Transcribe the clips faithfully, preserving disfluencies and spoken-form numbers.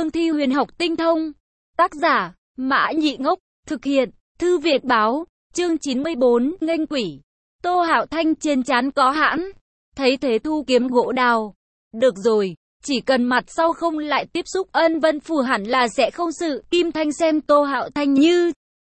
cương thi huyền học tinh thông. Tác giả, Mã Nhị Ngốc, thực hiện, Thư Việt Báo, chương chín mươi bốn, nghênh quỷ. Tô Hạo Thanh trên trán có hãn, thấy thế thu kiếm gỗ đào. Được rồi, chỉ cần mặt sau không lại tiếp xúc Ân Vân Phù hẳn là sẽ không sự. Kim Thanh xem Tô Hạo Thanh như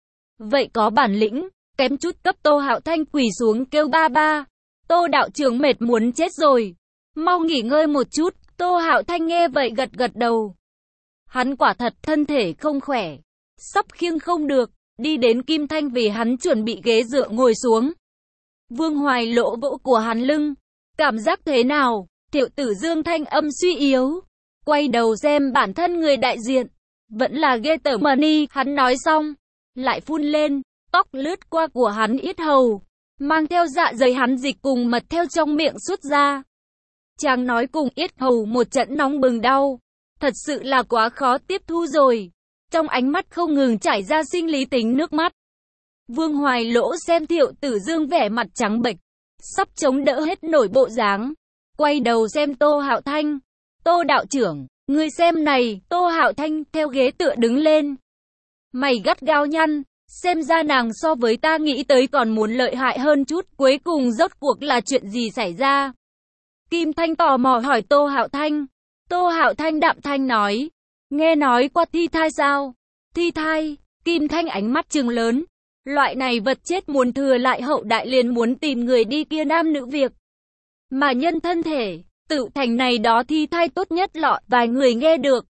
vậy có bản lĩnh, kém chút cấp Tô Hạo Thanh quỳ xuống kêu ba ba. Tô đạo trưởng mệt muốn chết rồi, mau nghỉ ngơi một chút. Tô Hạo Thanh nghe vậy gật gật đầu. Hắn quả thật thân thể không khỏe, sắp khiêng không được, đi đến Kim Thanh vì hắn chuẩn bị ghế dựa ngồi xuống. Vương Hoài lỗ vỗ của hắn lưng, cảm giác thế nào? Thiệu Tử Dương thanh âm suy yếu, quay đầu xem bản thân người đại diện, vẫn là ghê tởm mà ni. Hắn nói xong, lại phun lên, tóc lướt qua của hắn yết hầu, mang theo dạ dày hắn dịch cùng mật theo trong miệng xuất ra. Chàng nói cùng yết hầu một trận nóng bừng đau, thật sự là quá khó tiếp thu rồi. Trong ánh mắt không ngừng chảy ra sinh lý tính nước mắt. Vương Hoài lỗ xem Thiệu Tử Dương vẻ mặt trắng bệch, sắp chống đỡ hết nổi bộ dáng, quay đầu xem Tô Hạo Thanh. Tô đạo trưởng, ngươi xem này. Tô Hạo Thanh theo ghế tựa đứng lên, mày gắt gao nhăn, xem ra nàng so với ta nghĩ tới còn muốn lợi hại hơn chút. Cuối cùng rốt cuộc là chuyện gì xảy ra? Kim Thanh tò mò hỏi Tô Hạo Thanh. Tô Hạo Thanh đạm thanh nói, nghe nói qua thi thai sao? Thi thai? Kim Thanh ánh mắt trừng lớn, loại này vật chết muốn thừa lại hậu đại liền muốn tìm người đi kia nam nữ việc. Mà nhân thân thể, tự thành này đó thi thai tốt nhất lọ. Vài người nghe được,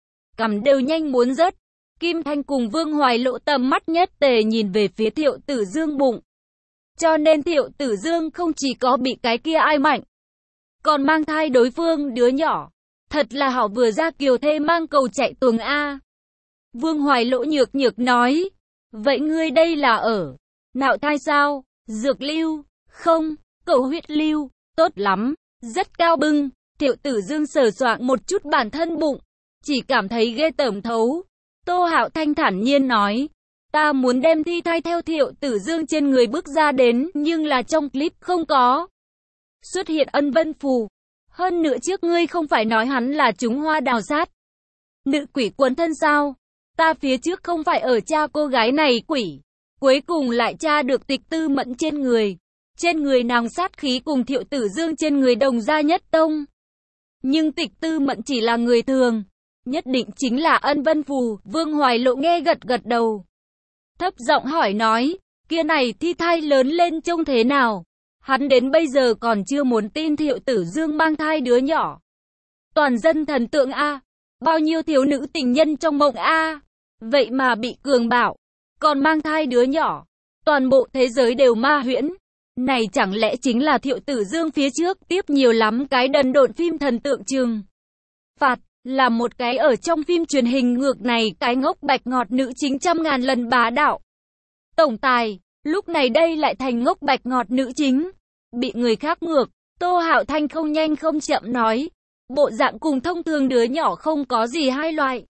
cằm đều nhanh muốn rớt. Kim Thanh cùng Vương Hoài lộ tầm mắt nhất tề nhìn về phía Thiệu Tử Dương bụng. Cho nên Thiệu Tử Dương không chỉ có bị cái kia ai mạnh, còn mang thai đối phương đứa nhỏ. Thật là họ vừa ra kiều thê mang cầu chạy tuồng A. Vương Hoài lỗ nhược nhược nói, vậy ngươi đây là ở nạo thai sao? Dược lưu? Không, cầu huyết lưu. Tốt lắm, rất cao bưng. Thiệu Tử Dương sờ soạng một chút bản thân bụng, chỉ cảm thấy ghê tởm thấu. Tô Hạo Thanh thản nhiên nói, ta muốn đem thi thai theo Thiệu Tử Dương trên người bước ra đến, nhưng là trong clip không có xuất hiện Ân Vân Phù. Hơn nữa trước ngươi không phải nói hắn là chúng hoa đào sát nữ quỷ quấn thân sao? Ta phía trước không phải ở tra cô gái này quỷ, cuối cùng lại tra được Tịch Tư Mẫn trên người. Trên người nàng sát khí cùng Thiệu Tử Dương trên người đồng gia nhất tông. Nhưng Tịch Tư Mẫn chỉ là người thường, nhất định chính là Ân Vân Phù. Vương Hoài lộ nghe gật gật đầu, thấp giọng hỏi nói, kia này thi thai lớn lên trông thế nào? Hắn đến bây giờ còn chưa muốn tin Thiệu Tử Dương mang thai đứa nhỏ. Toàn dân thần tượng A, bao nhiêu thiếu nữ tình nhân trong mộng A, vậy mà bị cường bạo, còn mang thai đứa nhỏ. Toàn bộ thế giới đều ma huyễn. Này chẳng lẽ chính là Thiệu Tử Dương phía trước tiếp nhiều lắm cái đần độn phim thần tượng trừng phạt, là một cái ở trong phim truyền hình ngược này cái ngốc bạch ngọt nữ chính trăm ngàn lần bá đạo tổng tài, lúc này đây lại thành ngốc bạch ngọt nữ chính, bị người khác ngược. Tô Hạo Thanh không nhanh không chậm nói, bộ dạng cùng thông thường đứa nhỏ không có gì hai loại.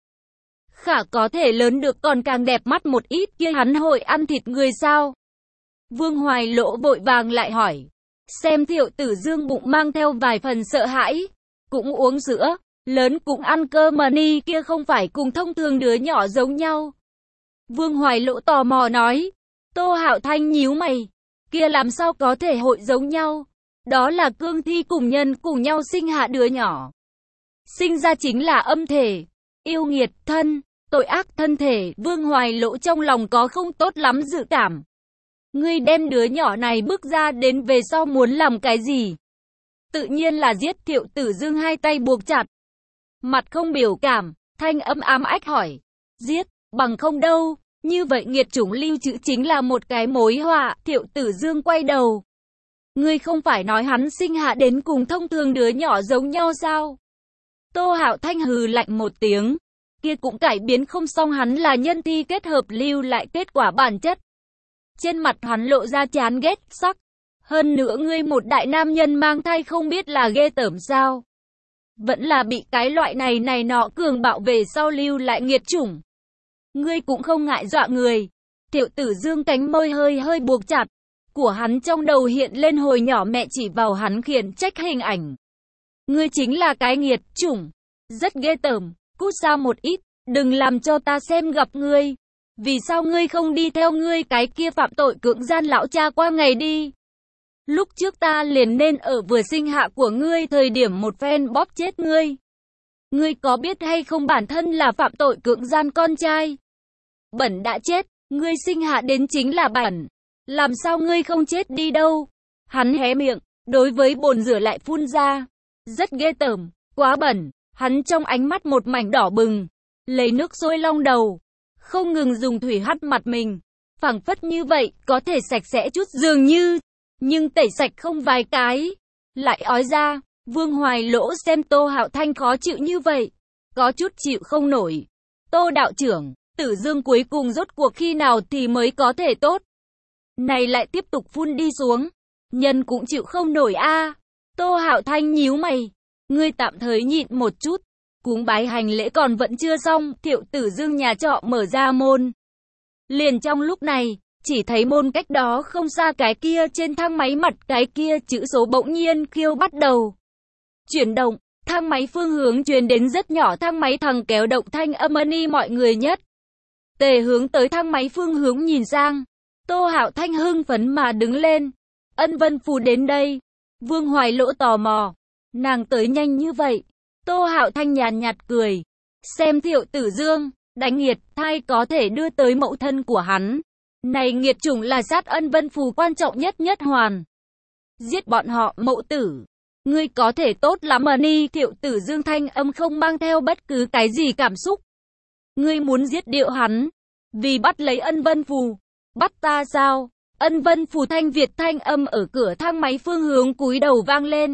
Khả có thể lớn được còn càng đẹp mắt một ít, kia hắn hội ăn thịt người sao? Vương Hoài lỗ vội vàng lại hỏi, xem Thiệu Tử Dương bụng mang theo vài phần sợ hãi, cũng uống sữa, lớn cũng ăn cơ mà ni, kia không phải cùng thông thường đứa nhỏ giống nhau. Vương Hoài lỗ tò mò nói. Tô Hạo Thanh nhíu mày, kia làm sao có thể hội giống nhau? Đó là cương thi cùng nhân cùng nhau sinh hạ đứa nhỏ, sinh ra chính là âm thể, yêu nghiệt thân, tội ác thân thể. Vương Hoài lỗ trong lòng có không tốt lắm dự cảm. Ngươi đem đứa nhỏ này bước ra đến về sau muốn làm cái gì? Tự nhiên là giết. Thiệu Tử Dương hai tay buộc chặt, mặt không biểu cảm, thanh âm ám ách hỏi, giết, bằng không đâu. Như vậy nghiệt chủng lưu trữ chính là một cái mối họa. Thiệu Tử Dương quay đầu, ngươi không phải nói hắn sinh hạ đến cùng thông thường đứa nhỏ giống nhau sao? Tô Hạo Thanh hừ lạnh một tiếng, kia cũng cải biến không xong, hắn là nhân thi kết hợp lưu lại kết quả bản chất. Trên mặt hắn lộ ra chán ghét sắc, hơn nữa ngươi một đại nam nhân mang thai không biết là ghê tởm sao? Vẫn là bị cái loại này này nọ cường bạo về sau lưu lại nghiệt chủng. Ngươi cũng không ngại dọa người. Thiệu Tử Dương cánh môi hơi hơi buộc chặt, của hắn trong đầu hiện lên hồi nhỏ mẹ chỉ vào hắn khiển trách hình ảnh. Ngươi chính là cái nghiệt chủng, rất ghê tởm, cút xa một ít, đừng làm cho ta xem gặp ngươi. Vì sao ngươi không đi theo ngươi cái kia phạm tội cưỡng gian lão cha qua ngày đi? Lúc trước ta liền nên ở vừa sinh hạ của ngươi thời điểm một phen bóp chết ngươi. Ngươi có biết hay không bản thân là phạm tội cưỡng gian con trai? Bẩn đã chết, ngươi sinh hạ đến chính là bẩn. Làm sao ngươi không chết đi đâu? Hắn hé miệng, đối với bồn rửa lại phun ra. Rất ghê tởm, quá bẩn. Hắn trong ánh mắt một mảnh đỏ bừng. Lấy nước sôi long đầu. Không ngừng dùng thủy hắt mặt mình. Phảng phất như vậy, có thể sạch sẽ chút dường như. Nhưng tẩy sạch không vài cái. Lại ói ra. Vương Hoài Lỗ xem Tô Hạo Thanh khó chịu như vậy. Có chút chịu không nổi. Tô đạo trưởng, Tử Dương cuối cùng rốt cuộc khi nào thì mới có thể tốt? Này lại tiếp tục phun đi xuống. Nhân cũng chịu không nổi a. À. Tô Hạo Thanh nhíu mày. Ngươi tạm thời nhịn một chút. Cúng bái hành lễ còn vẫn chưa xong. Thiệu Tử Dương nhà trọ mở ra môn. Liền trong lúc này, chỉ thấy môn cách đó không xa cái kia trên thang máy mặt cái kia chữ số bỗng nhiên khiêu bắt đầu chuyển động. Thang máy phương hướng truyền đến rất nhỏ thang máy thằng kéo động thanh âm ni mọi người nhất. Tề hướng tới thang máy phương hướng nhìn sang. Tô Hạo Thanh hưng phấn mà đứng lên. Ân Vân Phù đến đây. Vương Hoài Lỗ tò mò. Nàng tới nhanh như vậy. Tô Hạo Thanh nhàn nhạt cười. Xem Thiệu Tử Dương, đánh nghiệt, thai có thể đưa tới mẫu thân của hắn. Này nghiệt chủng là sát Ân Vân Phù quan trọng nhất nhất hoàn. Giết bọn họ mẫu tử. Ngươi có thể tốt lắm mà ni. Thiệu Tử Dương thanh âm không mang theo bất cứ cái gì cảm xúc. Ngươi muốn giết điệu hắn. Vì bắt lấy Ân Vân Phù. Bắt ta sao? Ân Vân Phù thanh Việt thanh âm ở cửa thang máy phương hướng cúi đầu vang lên.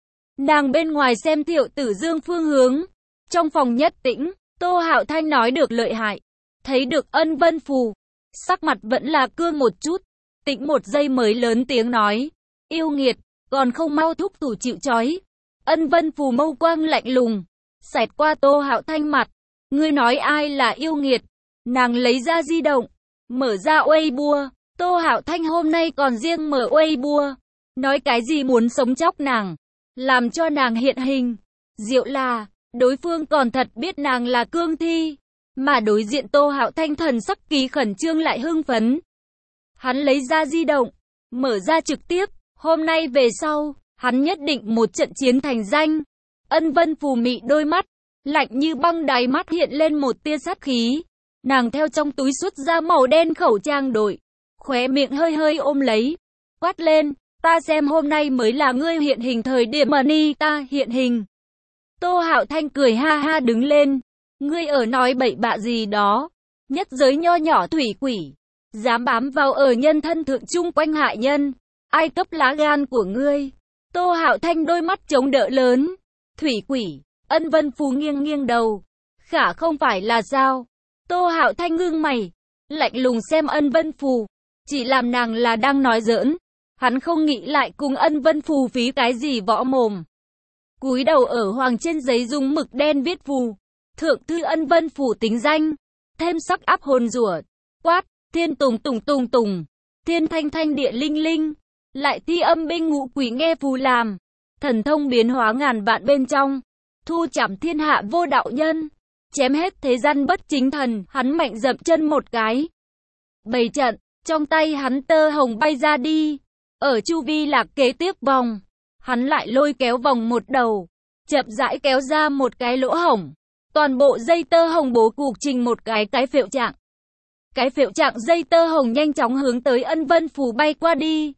Nàng bên ngoài xem Thiệu Tử Dương phương hướng. Trong phòng nhất tĩnh, Tô Hạo Thanh nói được lợi hại. Thấy được Ân Vân Phù. Sắc mặt vẫn là cương một chút. Tĩnh một giây mới lớn tiếng nói. Yêu nghiệt, còn không mau thúc thủ chịu trói. Ân Vân Phù mâu quang lạnh lùng. Xẹt qua Tô Hạo Thanh mặt. Ngươi nói ai là yêu nghiệt? Nàng lấy ra di động. Mở ra Weibo. Tô Hạo Thanh hôm nay còn riêng mở Weibo. Nói cái gì muốn sống chóc nàng. Làm cho nàng hiện hình. Diệu là, đối phương còn thật biết nàng là cương thi. Mà đối diện Tô Hạo Thanh thần sắc kỳ khẩn trương lại hưng phấn. Hắn lấy ra di động. Mở ra trực tiếp. Hôm nay về sau, hắn nhất định một trận chiến thành danh. Ân Vân Phù mị đôi mắt. Lạnh như băng đáy mắt hiện lên một tia sát khí. Nàng theo trong túi xuất ra màu đen khẩu trang đội. Khóe miệng hơi hơi ôm lấy. Quát lên, ta xem hôm nay mới là ngươi hiện hình thời điểm mà ni ta hiện hình. Tô Hạo Thanh cười ha ha đứng lên. Ngươi ở nói bậy bạ gì đó. Nhất giới nho nhỏ thủy quỷ. Dám bám vào ở nhân thân thượng chung quanh hại nhân. Ai cấp lá gan của ngươi? Tô Hạo Thanh đôi mắt chống đỡ lớn. Thủy quỷ. Ân Vân Phù nghiêng nghiêng đầu. Khả không phải là sao? Tô Hạo Thanh ngưng mày. Lạnh lùng xem Ân Vân Phù. Chỉ làm nàng là đang nói giỡn. Hắn không nghĩ lại cùng Ân Vân Phù phí cái gì võ mồm. Cúi đầu ở hoàng trên giấy dùng mực đen viết phù. Thượng thư Ân Vân Phù tính danh. Thêm sắc áp hồn rủa. Quát. Thiên tùng tùng tùng tùng. Thiên thanh thanh địa linh linh. Lại thi âm binh ngũ quỷ nghe phù làm. Thần thông biến hóa ngàn vạn bên trong. Thu chảm thiên hạ vô đạo nhân. Chém hết thế gian bất chính thần. Hắn mạnh dậm chân một cái. Bày trận. Trong tay hắn tơ hồng bay ra đi. Ở chu vi lạc kế tiếp vòng. Hắn lại lôi kéo vòng một đầu. Chậm rãi kéo ra một cái lỗ hổng. Toàn bộ dây tơ hồng bố cục trình một cái cái phễu trạng. Cái phễu trạng dây tơ hồng nhanh chóng hướng tới Ân Vân Phù bay qua đi.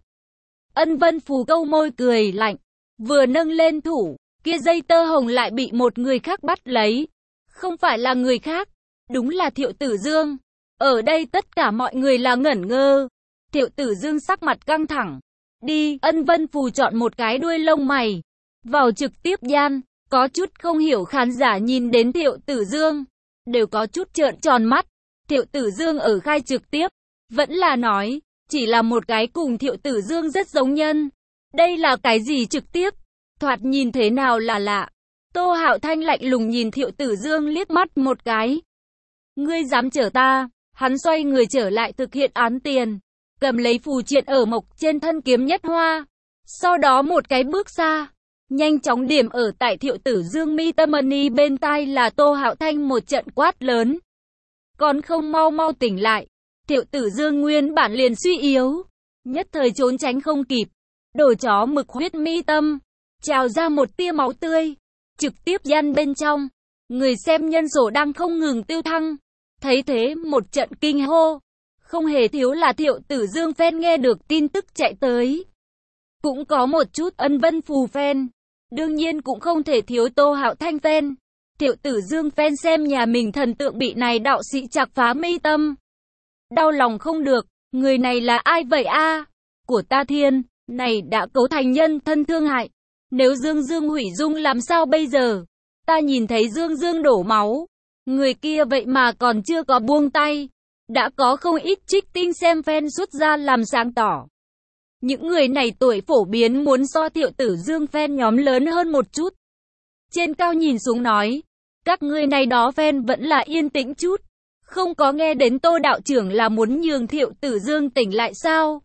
Ân Vân Phù câu môi cười lạnh. Vừa nâng lên thủ. Kia dây tơ hồng lại bị một người khác bắt lấy. Không phải là người khác. Đúng là Thiệu Tử Dương. Ở đây tất cả mọi người là ngẩn ngơ. Thiệu Tử Dương sắc mặt căng thẳng. Đi, Ân Vân Phù chọn một cái đuôi lông mày. Vào trực tiếp gian. Có chút không hiểu khán giả nhìn đến Thiệu Tử Dương. Đều có chút trợn tròn mắt. Thiệu Tử Dương ở khai trực tiếp. Vẫn là nói. Chỉ là một cái cùng Thiệu Tử Dương rất giống nhân. Đây là cái gì trực tiếp? Thoạt nhìn thế nào là lạ. Tô Hạo Thanh lạnh lùng nhìn Thiệu Tử Dương liếc mắt một cái. Ngươi dám chở ta? Hắn xoay người trở lại thực hiện án tiền. Cầm lấy phù triện ở mộc trên thân kiếm nhất hoa. Sau đó một cái bước xa. nhanh chóng điểm ở tại Thiệu Tử Dương mi tâm money bên tai là Tô Hạo Thanh một trận quát lớn. Còn không mau mau tỉnh lại. Thiệu Tử Dương nguyên bản liền suy yếu, nhất thời trốn tránh không kịp, đồ chó mực huyết mi tâm, trào ra một tia máu tươi, trực tiếp gian bên trong. Người xem nhân số đang không ngừng tiêu thăng, thấy thế một trận kinh hô, không hề thiếu là Thiệu Tử Dương fan nghe được tin tức chạy tới. Cũng có một chút Ân Vân Phù fan, đương nhiên cũng không thể thiếu Tô Hạo Thanh fan. Thiệu Tử Dương fan xem nhà mình thần tượng bị này đạo sĩ chặt phá mi tâm. Đau lòng không được, người này là ai vậy a? Của ta thiên, này đã cấu thành nhân thân thương hại. Nếu Dương Dương hủy dung làm sao bây giờ? Ta nhìn thấy Dương Dương đổ máu. Người kia vậy mà còn chưa có buông tay. Đã có không ít trích tinh xem fan xuất ra làm sáng tỏ. Những người này tuổi phổ biến muốn so Thiệu Tử Dương fan nhóm lớn hơn một chút. Trên cao nhìn xuống nói, các ngươi này đó fan vẫn là yên tĩnh chút. Không có nghe đến Tô đạo trưởng là muốn nhường Thiệu Tử Dương tỉnh lại sao?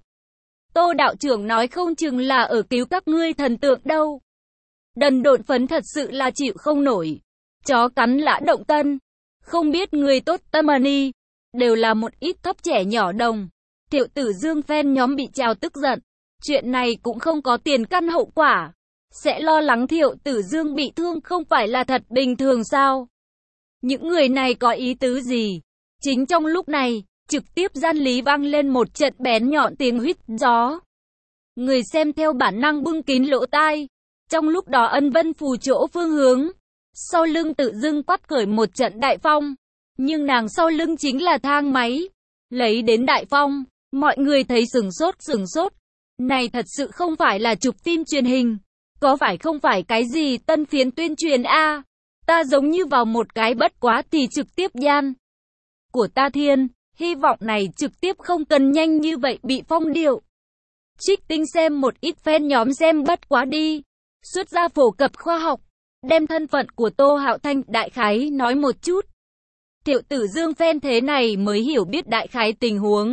Tô đạo trưởng nói không chừng là ở cứu các ngươi thần tượng đâu. Đần độn phấn thật sự là chịu không nổi. Chó cắn lã động tân. Không biết người tốt tâm money. Đều là một ít thấp trẻ nhỏ đồng. Thiệu Tử Dương fan nhóm bị trào tức giận. Chuyện này cũng không có tiền căn hậu quả. Sẽ lo lắng Thiệu Tử Dương bị thương không phải là thật bình thường sao? Những người này có ý tứ gì? Chính trong lúc này, trực tiếp gian lý vang lên một trận bén nhọn tiếng huýt gió. Người xem theo bản năng bưng kín lỗ tai. Trong lúc đó Ân Vân Phù chỗ phương hướng. Sau lưng tự dưng quát khởi một trận đại phong. Nhưng nàng sau lưng chính là thang máy. Lấy đến đại phong, mọi người thấy sửng sốt sửng sốt. Này thật sự không phải là chụp phim truyền hình. Có phải không phải cái gì tân phiến tuyên truyền a? Ta giống như vào một cái bất quá thì trực tiếp gian. Của ta thiên, hy vọng này trực tiếp không cần nhanh như vậy bị phong điệu. Trích tinh xem một ít fan nhóm xem bất quá đi. Xuất ra phổ cập khoa học. Đem thân phận của Tô Hạo Thanh đại khái nói một chút. Thiệu Tử Dương fan thế này mới hiểu biết đại khái tình huống.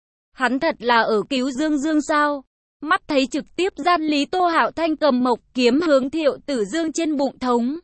Hắn thật là ở cứu Dương Dương sao? Mắt thấy trực tiếp gian lý Tô Hạo Thanh cầm mộc kiếm hướng Thiệu Tử Dương trên bụng thống.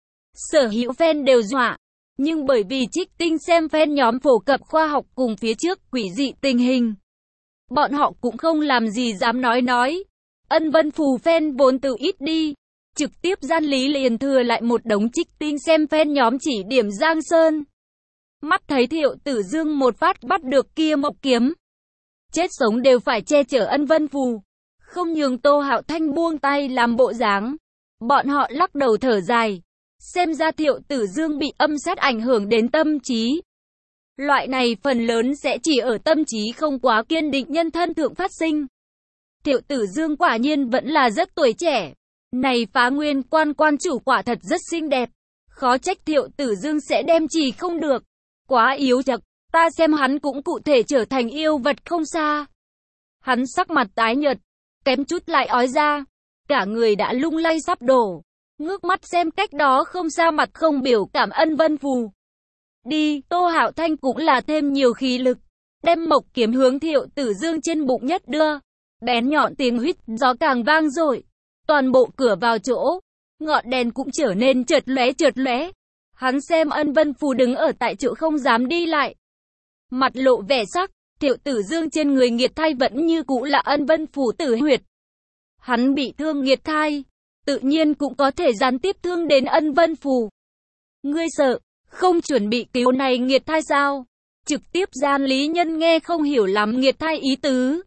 Sở hữu fan đều dọa. Nhưng bởi vì trích tinh xem fan nhóm phổ cập khoa học cùng phía trước quỷ dị tình hình. Bọn họ cũng không làm gì dám nói nói. Ân Vân Phù fan vốn từ ít đi. Trực tiếp gian lý liền thừa lại một đống trích tinh xem fan nhóm chỉ điểm Giang Sơn. Mắt thấy Thiệu Tử Dương một phát bắt được kia mộc kiếm. Chết sống đều phải che chở Ân Vân Phù. Không nhường Tô Hạo Thanh buông tay làm bộ dáng. Bọn họ lắc đầu thở dài. Xem ra Thiệu Tử Dương bị âm sát ảnh hưởng đến tâm trí. Loại này phần lớn sẽ chỉ ở tâm trí không quá kiên định nhân thân thượng phát sinh. Thiệu Tử Dương quả nhiên vẫn là rất tuổi trẻ. Này phá nguyên quan quan chủ quả thật rất xinh đẹp. Khó trách Thiệu Tử Dương sẽ đem trì không được. Quá yếu chật, ta xem hắn cũng cụ thể trở thành yêu vật không xa. Hắn sắc mặt tái nhợt, kém chút lại ói ra. Cả người đã lung lay sắp đổ. Ngước mắt xem cách đó không xa mặt không biểu cảm Ân Vân Phù. Đi, Tô Hạo Thanh cũng là thêm nhiều khí lực. Đem mộc kiếm hướng Thiệu Tử Dương trên bụng nhất đưa. Bén nhọn tiếng huýt gió càng vang dội. Toàn bộ cửa vào chỗ. Ngọn đèn cũng trở nên chợt lóe chợt lóe. Hắn xem Ân Vân Phù đứng ở tại chỗ không dám đi lại. Mặt lộ vẻ sắc. Thiệu Tử Dương trên người nghiệt thai vẫn như cũ là Ân Vân Phù tử huyệt. Hắn bị thương nghiệt thai. Tự nhiên cũng có thể gián tiếp thương đến Ân Vân Phù. Ngươi sợ, không chuẩn bị cứu này nghiệt thai sao? Trực tiếp gian lý nhân nghe không hiểu lắm nghiệt thai ý tứ.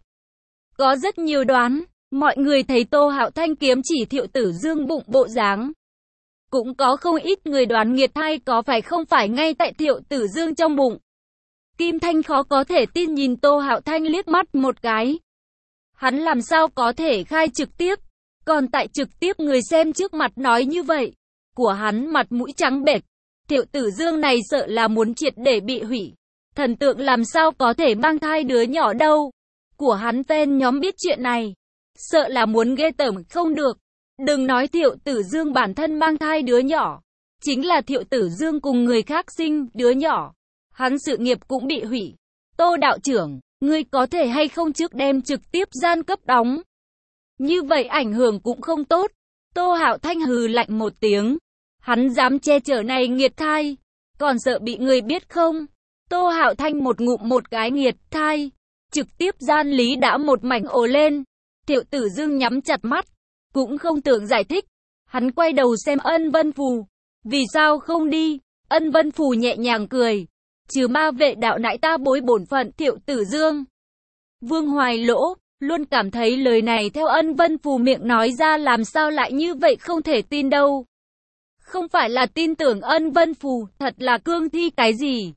Có rất nhiều đoán, mọi người thấy Tô Hạo Thanh kiếm chỉ Thiệu Tử Dương bụng bộ dáng. Cũng có không ít người đoán nghiệt thai có phải không phải ngay tại Thiệu Tử Dương trong bụng. Kim Thanh khó có thể tin nhìn Tô Hạo Thanh liếc mắt một cái. Hắn làm sao có thể khai trực tiếp? Còn tại trực tiếp người xem trước mặt nói như vậy, của hắn mặt mũi trắng bệch. Thiệu Tử Dương này sợ là muốn triệt để bị hủy. Thần tượng làm sao có thể mang thai đứa nhỏ đâu. Của hắn fan nhóm biết chuyện này, sợ là muốn ghê tởm không được. Đừng nói Thiệu Tử Dương bản thân mang thai đứa nhỏ, chính là Thiệu Tử Dương cùng người khác sinh đứa nhỏ, hắn sự nghiệp cũng bị hủy. Tô đạo trưởng, ngươi có thể hay không trước đem trực tiếp gian cấp đóng? Như vậy ảnh hưởng cũng không tốt. Tô Hạo Thanh hừ lạnh một tiếng. Hắn dám che chở này nghiệt thai, còn sợ bị người biết không? Tô Hạo Thanh một ngụm một cái nghiệt thai, trực tiếp gian lý đã một mảnh ồ lên. Thiệu Tử Dương nhắm chặt mắt, cũng không tưởng giải thích. Hắn quay đầu xem Ân Vân Phù. Vì sao không đi? Ân Vân Phù nhẹ nhàng cười. Trừ ma vệ đạo nại ta bối bổn phận. Thiệu Tử Dương. Vương Hoài Lỗ luôn cảm thấy lời này theo Ân Vân Phù miệng nói ra làm sao lại như vậy không thể tin đâu. Không phải là tin tưởng Ân Vân Phù, thật là cương thi cái gì.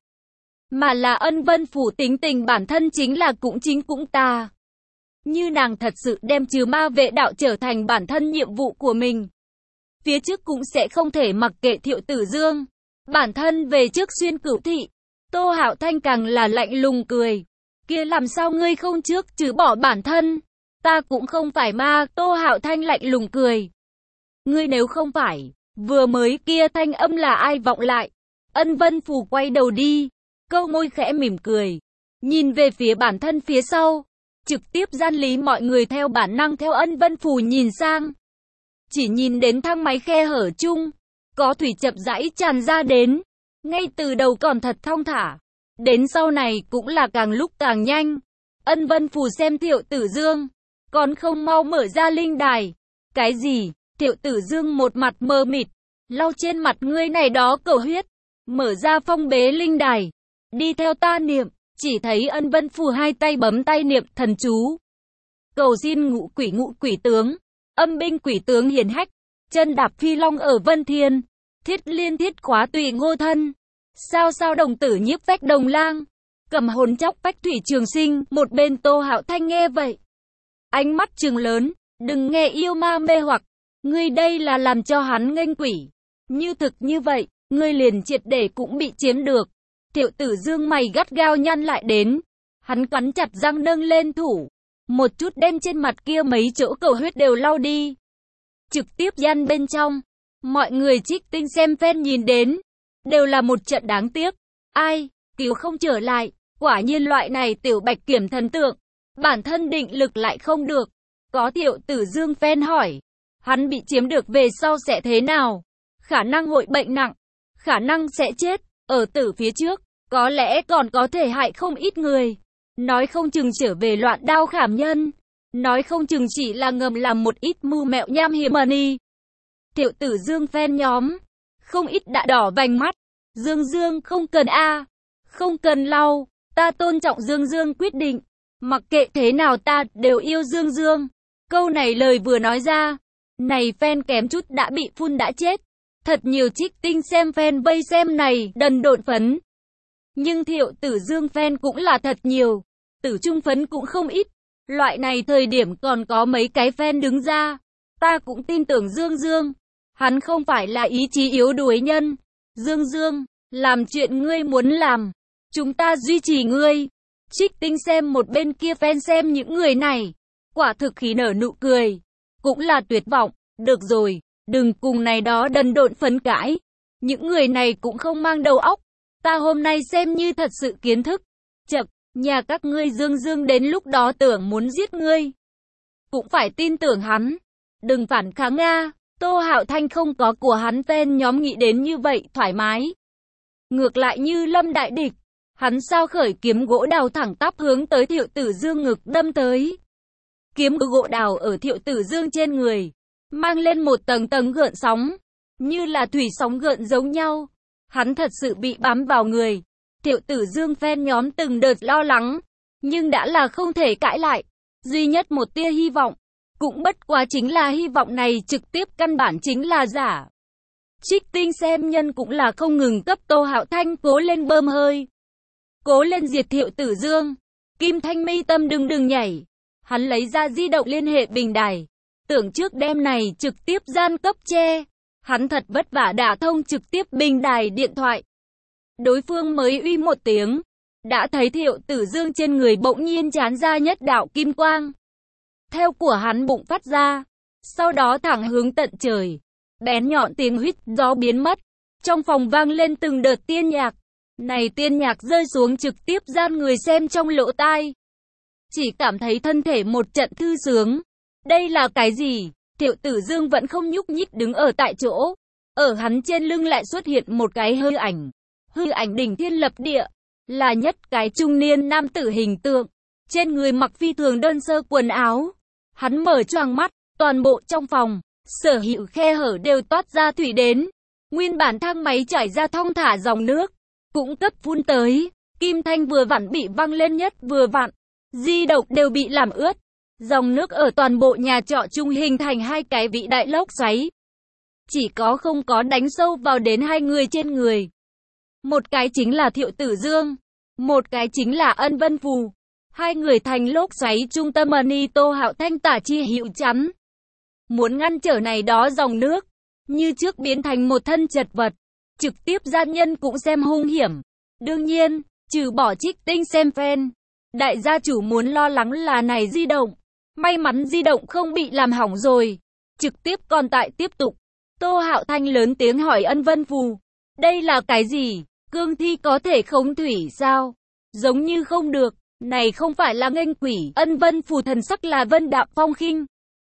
Mà là Ân Vân Phù tính tình bản thân chính là cũng chính cũng ta. Như nàng thật sự đem trừ ma vệ đạo trở thành bản thân nhiệm vụ của mình. Phía trước cũng sẽ không thể mặc kệ Thiệu Tử Dương. Bản thân về trước xuyên cửu thị. Tô Hạo Thanh càng là lạnh lùng cười. Kia làm sao ngươi không trước trừ bỏ bản thân? Ta cũng không phải ma. Tô Hạo Thanh lạnh lùng cười. Ngươi nếu không phải, vừa mới kia thanh âm là ai vọng lại? Ân Vân Phù quay đầu đi, câu môi khẽ mỉm cười, nhìn về phía bản thân phía sau, trực tiếp gian lý mọi người theo bản năng theo Ân Vân Phù nhìn sang. Chỉ nhìn đến thang máy khe hở chung, có thủy chậm rãi tràn ra đến, ngay từ đầu còn thật thong thả, đến sau này cũng là càng lúc càng nhanh. Ân Vân Phù xem Thiệu Tử Dương, còn không mau mở ra linh đài. Cái gì? Thiệu Tử Dương một mặt mờ mịt, lau trên mặt ngươi này đó cầu huyết, mở ra phong bế linh đài, đi theo ta niệm. Chỉ thấy Ân Vân Phù hai tay bấm tay niệm thần chú, cầu xin ngũ quỷ ngũ quỷ tướng, âm binh quỷ tướng hiển hách, chân đạp phi long ở Vân Thiên, thiết liên thiết khóa tùy ngô thân, sao sao đồng tử nhiếp phách đồng lang, cầm hồn chóc phách thủy trường sinh. Một bên Tô Hạo Thanh nghe vậy, ánh mắt trừng lớn, đừng nghe yêu ma mê hoặc, ngươi đây là làm cho hắn nghênh quỷ. Như thực như vậy, ngươi liền triệt để cũng bị chiếm được. Thiệu Tử Dương mày gắt gao nhăn lại đến, hắn cắn chặt răng nâng lên thủ, một chút đem trên mặt kia mấy chỗ cầu huyết đều lau đi, trực tiếp gian bên trong. Mọi người trích tinh xem phen nhìn đến, đều là một trận đáng tiếc. Ai, cứu không trở lại, quả nhiên loại này tiểu bạch kiểm thần tượng, bản thân định lực lại không được. Có Thiệu Tử Dương phen hỏi, hắn bị chiếm được về sau sẽ thế nào? Khả năng hội bệnh nặng, khả năng sẽ chết. Ở tử phía trước, có lẽ còn có thể hại không ít người. Nói không chừng trở về loạn đao khảm nhân. Nói không chừng chỉ là ngầm làm một ít mưu mẹo nham hiểm mờ ni. Thiệu Tử Dương phen nhóm, không ít đã đỏ vành mắt. Dương Dương không cần a, không cần lau, ta tôn trọng Dương Dương quyết định. Mặc kệ thế nào ta đều yêu Dương Dương. Câu này lời vừa nói ra, này phen kém chút đã bị phun đã chết. Thật nhiều trích tinh xem fan vây xem này, đần độn phấn. Nhưng Thiệu Tử Dương fan cũng là thật nhiều, tử trung phấn cũng không ít. Loại này thời điểm còn có mấy cái fan đứng ra. Ta cũng tin tưởng Dương Dương. Hắn không phải là ý chí yếu đuối nhân. Dương Dương, làm chuyện ngươi muốn làm. Chúng ta duy trì ngươi. Trích tinh xem một bên kia fan xem những người này. Quả thực khí nở nụ cười. Cũng là tuyệt vọng. Được rồi. Đừng cùng này đó đần độn phấn cãi. Những người này cũng không mang đầu óc. Ta hôm nay xem như thật sự kiến thức. Chậc, nhà các ngươi Dương Dương đến lúc đó tưởng muốn giết ngươi, cũng phải tin tưởng hắn. Đừng phản kháng a. Tô Hạo Thanh không có của hắn fan nhóm nghĩ đến như vậy thoải mái. Ngược lại như lâm đại địch. Hắn sao khởi kiếm gỗ đào thẳng tắp hướng tới Thiệu Tử Dương ngực đâm tới. Kiếm gỗ đào ở Thiệu Tử Dương trên người, mang lên một tầng tầng gợn sóng, như là thủy sóng gợn giống nhau. Hắn thật sự bị bám vào người. Thiệu Tử Dương fan nhóm từng đợt lo lắng, nhưng đã là không thể cãi lại. Duy nhất một tia hy vọng, cũng bất quá chính là hy vọng này trực tiếp căn bản chính là giả. Trích tinh xem nhân cũng là không ngừng cấp Tô Hạo Thanh cố lên bơm hơi. Cố lên diệt Thiệu Tử Dương. Kim Thanh mi tâm đừng đừng nhảy. Hắn lấy ra di động liên hệ bình đài. Tưởng trước đêm này trực tiếp gian cấp che. Hắn thật vất vả đả thông trực tiếp bình đài điện thoại. Đối phương mới uy một tiếng, đã thấy Thiệu Tử Dương trên người bỗng nhiên chán ra nhất đạo kim quang. Theo của hắn bụng phát ra, sau đó thẳng hướng tận trời. Bén nhọn tiếng huýt gió biến mất. Trong phòng vang lên từng đợt tiên nhạc. Này tiên nhạc rơi xuống trực tiếp gian người xem trong lỗ tai. Chỉ cảm thấy thân thể một trận thư sướng. Đây là cái gì? Thiệu Tử Dương vẫn không nhúc nhích đứng ở tại chỗ. Ở hắn trên lưng lại xuất hiện một cái hư ảnh. Hư ảnh đỉnh thiên lập địa, là nhất cái trung niên nam tử hình tượng. Trên người mặc phi thường đơn sơ quần áo. Hắn mở choàng mắt, toàn bộ trong phòng, sở hữu khe hở đều toát ra thủy đến. Nguyên bản thang máy chảy ra thong thả dòng nước, cũng cấp phun tới. Kim thanh vừa vặn bị văng lên nhất vừa vặn. Di động đều bị làm ướt. Dòng nước ở toàn bộ nhà trọ chung hình thành hai cái vĩ đại lốc xoáy. Chỉ có không có đánh sâu vào đến hai người trên người. Một cái chính là Thiệu Tử Dương, một cái chính là Ân Vân Phù. Hai người thành lốc xoáy trung tâm Ani Tô Hạo Thanh tả chi hữu chắn. Muốn ngăn trở này đó dòng nước, như trước biến thành một thân chật vật. Trực tiếp gian nhân cũng xem hung hiểm. Đương nhiên, trừ bỏ Trích Tinh xem fan, đại gia chủ muốn lo lắng là này di động. May mắn di động không bị làm hỏng rồi. Trực tiếp còn tại tiếp tục. Tô Hạo Thanh lớn tiếng hỏi Ân Vân Phù. Đây là cái gì? Cương thi có thể khống thủy sao? Giống như không được. Này không phải là nghênh quỷ. Ân Vân Phù thần sắc là vân đạm phong khinh,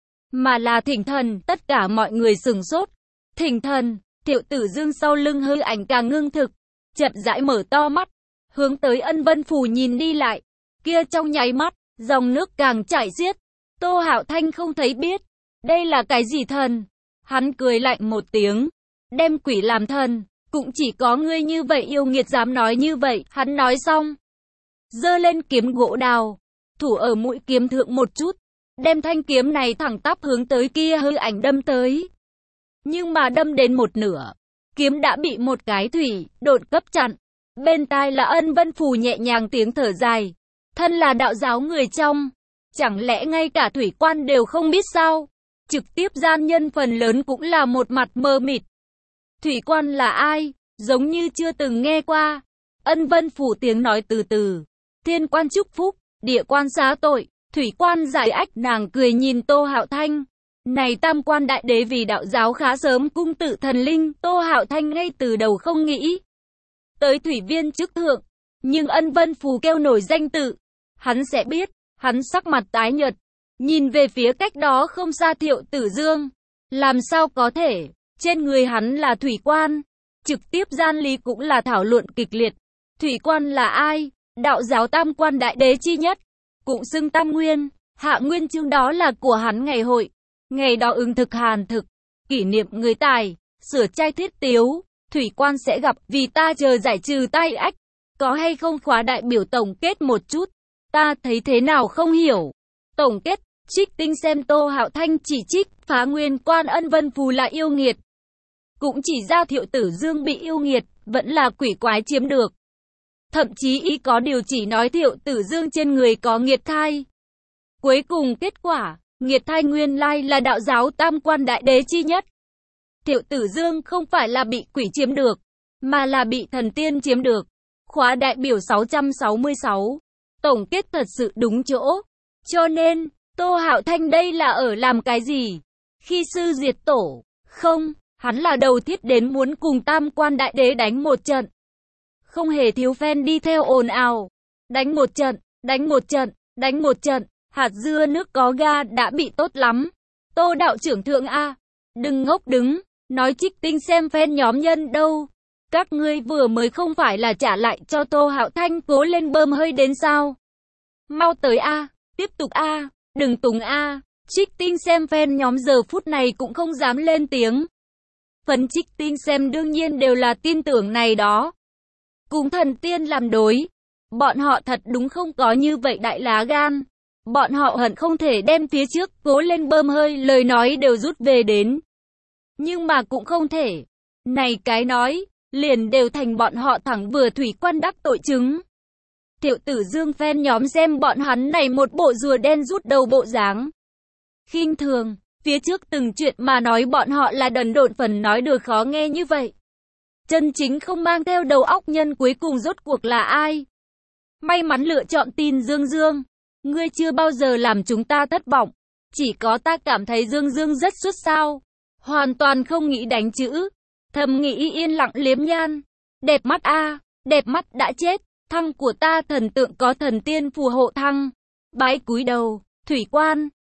mà là thỉnh thần. Tất cả mọi người sửng sốt. Thỉnh thần. Thiệu Tử Dương sau lưng hư ảnh càng ngưng thực, chậm rãi mở to mắt, hướng tới Ân Vân Phù nhìn đi lại. Kia trong nháy mắt, dòng nước càng chảy xiết. Tô Hạo Thanh không thấy biết. Đây là cái gì thần? Hắn cười lạnh một tiếng. Đem quỷ làm thần. Cũng chỉ có ngươi như vậy yêu nghiệt dám nói như vậy. Hắn nói xong, giơ lên kiếm gỗ đào, thủ ở mũi kiếm thượng một chút. Đem thanh kiếm này thẳng tắp hướng tới kia hư ảnh đâm tới. Nhưng mà đâm đến một nửa, kiếm đã bị một cái thủy độn cấp chặn. Bên tai là Ân Vân Phù nhẹ nhàng tiếng thở dài. Thân là đạo giáo người trong, chẳng lẽ ngay cả thủy quan đều không biết sao? Trực tiếp gian nhân phần lớn cũng là một mặt mờ mịt. Thủy quan là ai? Giống như chưa từng nghe qua. Ân Vân Phù tiếng nói từ từ. Thiên quan chúc phúc, địa quan xá tội, thủy quan giải ách. Nàng cười nhìn Tô Hạo Thanh. Này tam quan đại đế vì đạo giáo khá sớm cung tự thần linh. Tô Hạo Thanh ngay từ đầu không nghĩ tới thủy viên chức thượng. Nhưng Ân Vân Phù kêu nổi danh tự, hắn sẽ biết. Hắn sắc mặt tái nhợt, nhìn về phía cách đó không xa Thiệu Tử Dương. Làm sao có thể? Trên người hắn là thủy quan. Trực tiếp gian lý cũng là thảo luận kịch liệt. Thủy quan là ai? Đạo giáo tam quan đại đế chi nhất, cũng xưng tam nguyên. Hạ nguyên chương đó là của hắn ngày hội. Ngày đó ứng thực hàn thực, kỷ niệm người tài, sửa trai thiết tiếu. Thủy quan sẽ gặp, vì ta chờ giải trừ tai ách. Có hay không khóa đại biểu tổng kết một chút? Ta thấy thế nào không hiểu. Tổng kết, Trích Tinh xem Tô Hạo Thanh chỉ trích, phá nguyên quan Ân Vân Phù là yêu nghiệt. Cũng chỉ ra Thiệu Tử Dương bị yêu nghiệt, vẫn là quỷ quái chiếm được. Thậm chí ý có điều chỉ nói Thiệu Tử Dương trên người có nghiệt thai. Cuối cùng kết quả, nghiệt thai nguyên lai là đạo giáo tam quan đại đế chi nhất. Thiệu Tử Dương không phải là bị quỷ chiếm được, mà là bị thần tiên chiếm được. Khóa đại biểu sáu trăm sáu mươi sáu. Tổng kết thật sự đúng chỗ. Cho nên, Tô Hạo Thanh đây là ở làm cái gì? Khi sư diệt tổ? Không, hắn là đầu thiết đến muốn cùng tam quan đại đế đánh một trận. Không hề thiếu fan đi theo ồn ào. Đánh một trận, đánh một trận, đánh một trận. Hạt dưa nước có ga đã bị tốt lắm. Tô đạo trưởng thượng A. Đừng ngốc đứng, nói Trích Tinh xem fan nhóm nhân đâu. Các ngươi vừa mới không phải là trả lại cho Tô Hạo Thanh cố lên bơm hơi đến sao? Mau tới A, tiếp tục A, đừng tùng A. Trích Tinh xem fan nhóm giờ phút này cũng không dám lên tiếng. Phần Trích Tinh xem đương nhiên đều là tin tưởng này đó. Cùng thần tiên làm đối. Bọn họ thật đúng không có như vậy đại lá gan. Bọn họ hận không thể đem phía trước cố lên bơm hơi lời nói đều rút về đến. Nhưng mà cũng không thể. Này cái nói, liền đều thành bọn họ thẳng vừa thủy quan đắc tội chứng. Thiệu Tử Dương fan nhóm xem bọn hắn này một bộ rùa đen rút đầu bộ dáng. Khinh thường, phía trước từng chuyện mà nói bọn họ là đần độn phần nói được khó nghe như vậy. Chân chính không mang theo đầu óc nhân cuối cùng rốt cuộc là ai? May mắn lựa chọn tin Dương Dương. Ngươi chưa bao giờ làm chúng ta thất vọng. Chỉ có ta cảm thấy Dương Dương rất xuất sao. Hoàn toàn không nghĩ đánh chữ. Thầm nghĩ yên lặng liếm nhan. Đẹp mắt a, đẹp mắt đã chết. Thăng của ta thần tượng có thần tiên phù hộ thăng. Bái cúi đầu, thủy quan.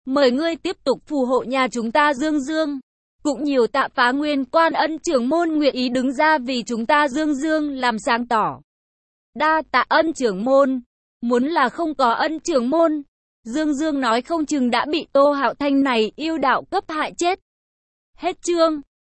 Mời ngươi tiếp tục phù hộ nhà chúng ta Dương Dương. Cũng nhiều tạ Phá Nguyên Quan Ân trưởng môn nguyện ý đứng ra vì chúng ta Dương Dương làm sáng tỏ. Đa tạ Ân trưởng môn. Muốn là không có Ân trưởng môn, Dương Dương nói không chừng đã bị Tô Hạo Thanh này yêu đạo cấp hại chết. Hết chương.